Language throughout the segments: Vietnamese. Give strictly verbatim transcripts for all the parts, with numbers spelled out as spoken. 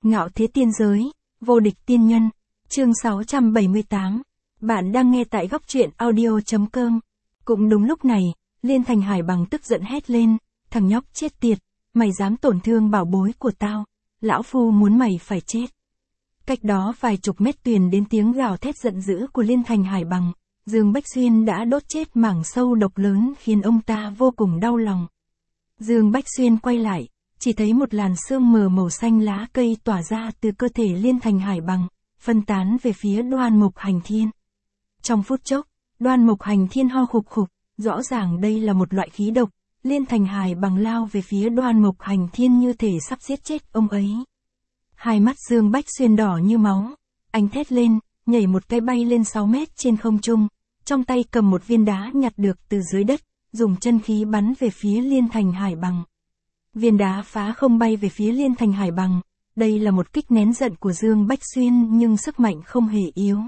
Ngạo thế tiên giới, vô địch tiên nhân, chương sáu trăm bảy mươi tám. Bạn đang nghe tại góc truyện audio.com. Cũng đúng lúc này, Liên Thành Hải Bằng tức giận hét lên, thằng nhóc chết tiệt, mày dám tổn thương bảo bối của tao, lão phu muốn mày phải chết. Cách đó vài chục mét truyền đến tiếng gào thét giận dữ của Liên Thành Hải Bằng, Dương Bách Xuyên đã đốt chết mảng sâu độc lớn khiến ông ta vô cùng đau lòng. Dương Bách Xuyên quay lại, chỉ thấy một làn sương mờ màu xanh lá cây tỏa ra từ cơ thể Liên Thành Hải Bằng, phân tán về phía Đoan Mục Hành Thiên. Trong phút chốc, Đoan Mục Hành Thiên ho khục khục, rõ ràng đây là một loại khí độc. Liên Thành Hải Bằng lao về phía Đoan Mục Hành Thiên như thể sắp giết chết ông ấy. Hai mắt Dương Bách Xuyên đỏ như máu, anh thét lên, nhảy một cái bay lên sáu mét trên không trung, trong tay cầm một viên đá nhặt được từ dưới đất, dùng chân khí bắn về phía Liên Thành Hải Bằng. Viên đá phá không bay về phía Liên Thành Hải Bằng, đây là một kích nén giận của Dương Bách Xuyên nhưng sức mạnh không hề yếu.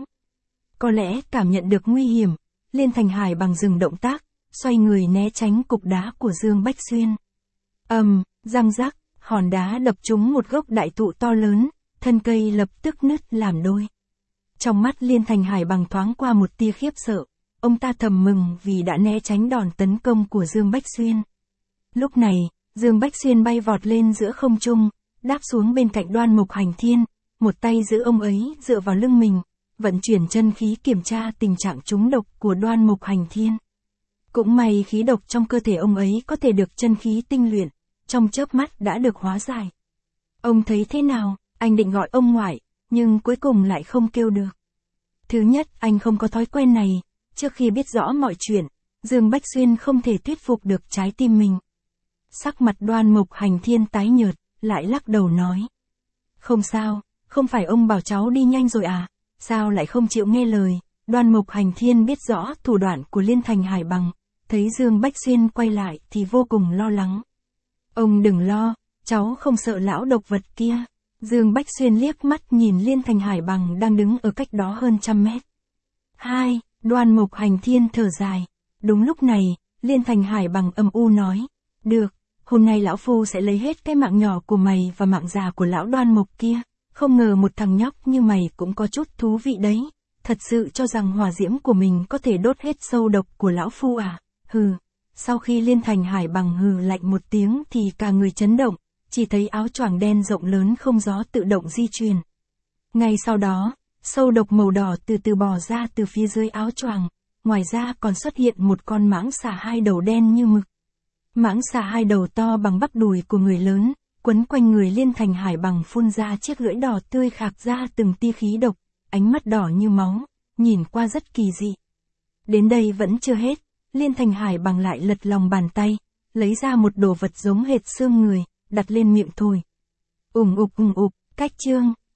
Có lẽ cảm nhận được nguy hiểm, Liên Thành Hải Bằng dừng động tác, xoay người né tránh cục đá của Dương Bách Xuyên. Ầm, um, răng rắc, hòn đá đập trúng một gốc đại thụ to lớn, thân cây lập tức nứt làm đôi. Trong mắt Liên Thành Hải Bằng thoáng qua một tia khiếp sợ, ông ta thầm mừng vì đã né tránh đòn tấn công của Dương Bách Xuyên. Lúc này, Dương Bách Xuyên bay vọt lên giữa không trung, đáp xuống bên cạnh Đoan Mục Hành Thiên, một tay giữ ông ấy dựa vào lưng mình, vận chuyển chân khí kiểm tra tình trạng trúng độc của Đoan Mục Hành Thiên. Cũng may khí độc trong cơ thể ông ấy có thể được chân khí tinh luyện, trong chớp mắt đã được hóa giải. Ông thấy thế nào? Anh định gọi ông ngoại, nhưng cuối cùng lại không kêu được. Thứ nhất, anh không có thói quen này, trước khi biết rõ mọi chuyện, Dương Bách Xuyên không thể thuyết phục được trái tim mình. Sắc mặt Đoan Mục Hành Thiên tái nhợt, lại lắc đầu nói. Không sao, không phải ông bảo cháu đi nhanh rồi à, sao lại không chịu nghe lời? Đoan Mục Hành Thiên biết rõ thủ đoạn của Liên Thành Hải Bằng, thấy Dương Bách Xuyên quay lại thì vô cùng lo lắng. Ông đừng lo, cháu không sợ lão độc vật kia. Dương Bách Xuyên liếc mắt nhìn Liên Thành Hải Bằng đang đứng ở cách đó hơn trăm mét. Hai, Đoan Mục Hành Thiên thở dài. Đúng lúc này, Liên Thành Hải Bằng âm u nói. Được, hôm nay lão phu sẽ lấy hết cái mạng nhỏ của mày và mạng già của lão Đoan Mục kia. Không ngờ một thằng nhóc như mày cũng có chút thú vị đấy. Thật sự cho rằng hỏa diễm của mình có thể đốt hết sâu độc của lão phu à? Hừ. Sau khi Liên Thành Hải Bằng hừ lạnh một tiếng thì cả người chấn động, chỉ thấy áo choàng đen rộng lớn không gió tự động di chuyển. Ngay sau đó, sâu độc màu đỏ từ từ bò ra từ phía dưới áo choàng, ngoài ra còn xuất hiện một con mãng xà hai đầu đen như mực. Mãng xà hai đầu to bằng bắp đùi của người lớn, quấn quanh người Liên Thành Hải Bằng phun ra chiếc lưỡi đỏ tươi khạc ra từng tia khí độc, ánh mắt đỏ như máu, nhìn qua rất kỳ dị. Đến đây vẫn chưa hết, Liên Thành Hải Bằng lại lật lòng bàn tay, lấy ra một đồ vật giống hệt xương người, đặt lên miệng thổi. Ùng ục ùng ục, cách chương.